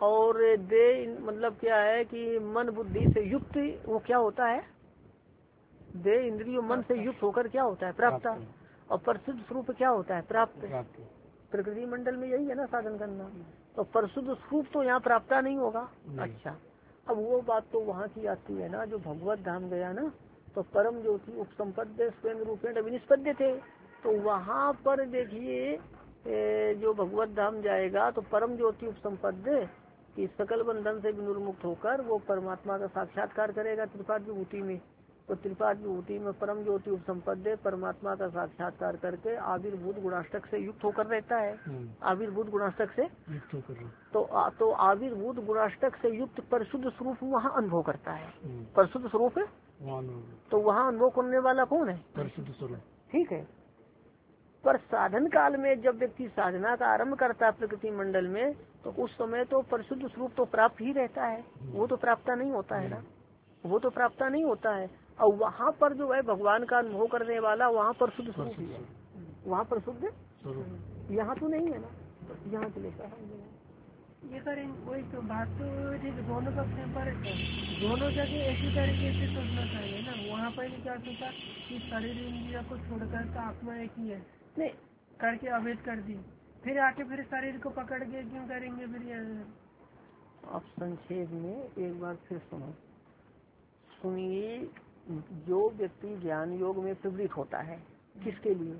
और दे मतलब क्या है कि मन बुद्धि से युक्त वो क्या होता है, दे इंद्रियों मन से युक्त होकर क्या होता है, प्राप्त। और परिशुद्ध स्वरूप क्या होता है, प्राप्त। प्रकृति मंडल में यही है ना साधन करना। तो परिशुद्ध स्वरूप तो यहाँ प्राप्त नहीं होगा। अच्छा, अब वो बात तो वहाँ की आती है ना, जो भगवत धाम गया ना, तो परम ज्योति उपसंपद्य स्वयं रूपेण अभिनिष्पद्य थे। तो वहाँ पर देखिए जो भगवत धाम जाएगा तो परम ज्योति उपसंपद्य कि सकल बंधन से विनिर्मुक्त होकर वो परमात्मा का साक्षात्कार करेगा त्रिपाद विभूति में। तो त्रिपाद विभूति में परम ज्योति उपसंपद्य परमात्मा का साक्षात्कार करके आविर्भूत गुणाष्टक से युक्त होकर रहता है। आविर्भूत गुणाष्टक से युक्त होकर तो आ, तो आविर्भूत गुणाष्टक से युक्त परिशुद्ध स्वरूप वहाँ अनुभव करता है। परिशुद्ध स्वरूप तो वहाँ अनुभव करने वाला कौन है, परिशुद्ध स्वरूप। ठीक है, पर साधन काल में जब व्यक्ति साधना का आरंभ करता है प्रकृति मंडल में, तो उस समय तो परिशुद्ध स्वरूप तो प्राप्त ही रहता है, वो तो प्राप्त नहीं होता है ना, वो तो प्राप्त नहीं होता है। और वहाँ पर जो है भगवान का अनुभव करने वाला वहाँ पर शुद्ध स्वरूप ही है, वहाँ पर शुद्ध स्वरूप, यहाँ तो नहीं है ना, यहाँ से लेकर ये करें वही तो बात तो ठीक, दोनों पक्ष पर दोनों जगह ऐसी तरीके से सोचना चाहिए ना। वहाँ पर भी क्या सोचा कि शरीर इंद्रिया को छोड़कर तो आत्मा एक ही है, नहीं करके अवैध कर दी, फिर आके फिर शरीर को पकड़ के क्यों करेंगे फिर। आप संक्षेप में एक बार फिर सुनो, सुनिए। जो व्यक्ति ज्ञान योग में प्रवृत्त होता है किसके लिए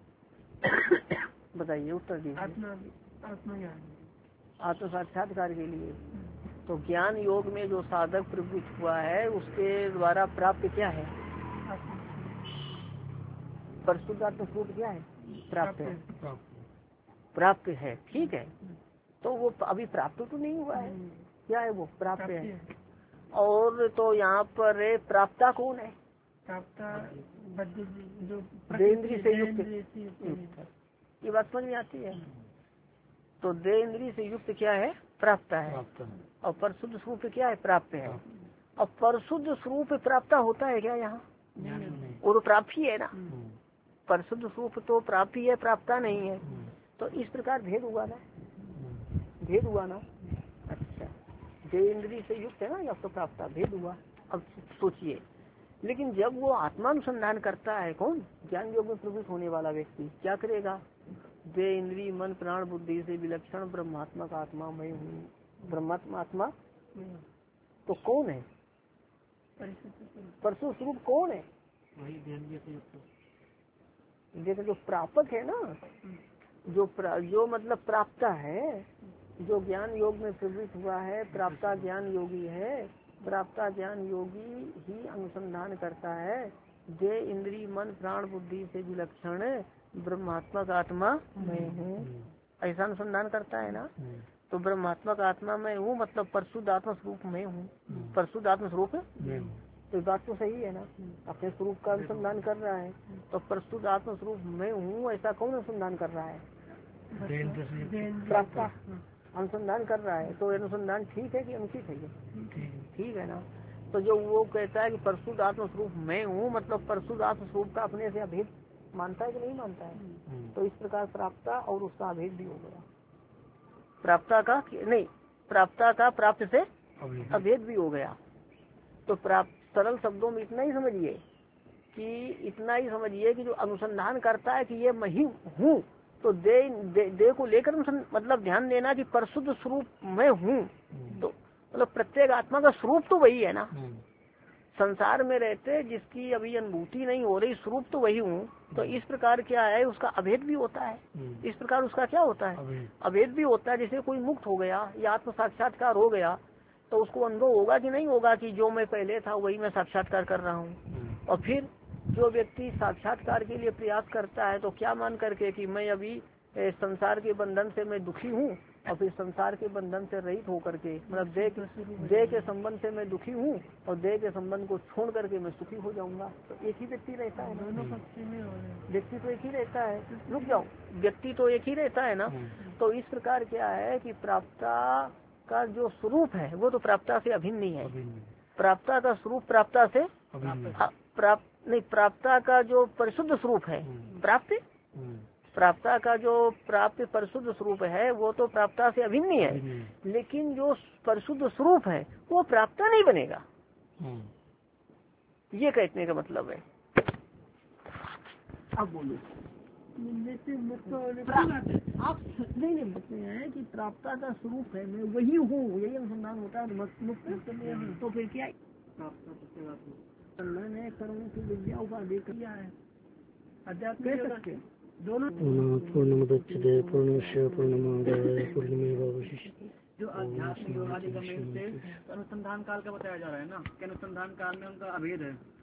बताइए, उत्तर दीजिए। आत्मा आत्मज्ञान आत्म साक्षात्कार के लिए। तो ज्ञान योग में जो साधक प्रवृत्त हुआ है उसके द्वारा प्राप्त क्या है, परिशुद्ध आत्म स्वरूप क्या है, प्राप्त है, प्राप्त है। ठीक है, तो वो अभी प्राप्त तो नहीं हुआ है, क्या है वो प्राप्त है। और तो यहाँ पर प्राप्ता कौन है, प्राप्ता जो देन्द्रिय से युक्त, ये बात समझ में आती है। तो दे इंद्रिय से युक्त क्या है, प्राप्त है। और परिशुद्ध स्वरूप क्या है, प्राप्त है। और परिशुद्ध स्वरूप प्राप्त होता है क्या यहाँ, वो तो प्राप्त ही है ना, परिशुद्ध स्वरूप तो प्राप्त ही है, प्राप्त नहीं है। तो इस प्रकार भेद हुआ ना, भेद हुआ ना। अच्छा, दे इंद्रिय से युक्त है ना, या तो प्राप्त भेद हुआ। अब सोचिए, लेकिन जब वो आत्मानुसंधान करता है, कौन, ज्ञान योग में प्रवृत्त होने वाला व्यक्ति क्या करेगा, दे इंद्रिय मन प्राण बुद्धि से विलक्षण ब्रह्मात्मा का आत्मा मैं हूँ। ब्रह्मात्मा आत्मा तो कौन है, परिशुद्ध स्वरूप कौन है, देखो जो प्रापक है ना, जो प्रा, जो मतलब प्राप्ता है, जो ज्ञान योग में प्रवृत्त हुआ है, प्राप्ता ज्ञान योगी है। प्राप्ता ज्ञान योगी ही अनुसंधान करता है दे इंद्रिय मन प्राण बुद्धि से विलक्षण ब्रह्मात्मा का आत्मा मैं हूँ, ऐसा अनुसंधान करता है ना। तो ब्रह्मात्मा का आत्मा मैं हूँ मतलब परिशुद्ध आत्मा स्वरूप मैं हूँ, परिशुद्ध आत्मा स्वरूप तो बात तो सही है ना, अपने स्वरूप का अनुसंधान कर रहा है। तो परिशुद्ध आत्मा स्वरूप मैं हूँ ऐसा कौन अनुसंधान कर रहा है, प्राप्ता अनुसंधान कर रहा है। तो अनुसंधान ठीक है कि अनुचित है, ये ठीक है ना। तो जो वो कहता है कि परिशुद्ध आत्म स्वरूप मैं हूँ मतलब परिशुद्ध आत्म स्वरूप का अपने से अभेद मानता है कि नहीं मानता है। तो इस प्रकार प्राप्ता और उसका अभेद भी हो गया, प्राप्ता का नहीं, प्राप्ता का प्राप्त से अभेद भी हो गया। तो प्राप्त सरल शब्दों में इतना ही समझिए कि इतना ही समझिए कि जो अनुसंधान करता है कि ये मैं ही हूँ, तो दे दे, दे को लेकर मतलब ध्यान देना कि परिशुद्ध स्वरूप मैं हूँ। तो मतलब प्रत्येक आत्मा का स्वरूप तो वही है ना, संसार में रहते जिसकी अभी अनुभूति नहीं हो रही, स्वरूप तो वही हूँ। तो इस प्रकार क्या है, उसका अभेद भी होता है। इस प्रकार उसका क्या होता है, अभेद भी होता है। जैसे कोई मुक्त हो गया या आत्म साक्षात्कार हो गया तो उसको अनुभव होगा कि नहीं होगा कि जो मैं पहले था वही मैं साक्षात्कार कर रहा हूँ। और फिर जो व्यक्ति साक्षात्कार के लिए प्रयास करता है तो क्या मान करके कि मैं अभी संसार के बंधन से मैं दुखी हूँ और फिर संसार के बंधन से रहित होकर के मतलब देह देह के संबंध से मैं दुखी हूँ और देह के संबंध को छोड़ करके मैं सुखी हो जाऊंगा। तो एक ही व्यक्ति रहता है, दोनों पक्ष में व्यक्ति तो एक ही रहता है, रुक जाओ, व्यक्ति तो एक ही रहता है ना। तो इस प्रकार क्या है कि प्राप्ता का जो स्वरूप है वो तो प्राप्ता से अभिन्न नहीं है। प्राप्ता का स्वरूप प्राप्ता से प्राप्त नहीं, प्राप्ता का जो परिशुद्ध स्वरूप है प्राप्त प्राप्ता का जो प्राप्त परिशुद्ध स्वरूप है वो तो प्राप्ता से अभिन्न ही है, लेकिन जो परिशुद्ध स्वरूप है वो प्राप्ता नहीं बनेगा, ये कहने का मतलब है। अब बोलो आप नहीं नहीं मुक्त है कि प्राप्ता का स्वरूप है, मैं वही हूँ, यही अनुसंधान होता है। मुक्त तो फिर क्या मैंने कर्मों की विद्या उपाधि किया है, अध्यात्म कह सकते दोनों। पूर्णमुदच्यते पूर्णस्य पूर्णमादाय पूर्णमेवावशिष्यते। जो अध्यात्म योगादि से अनुसंधान काल का बताया जा रहा है ना, कि अनुसंधान काल में उनका अभेद है।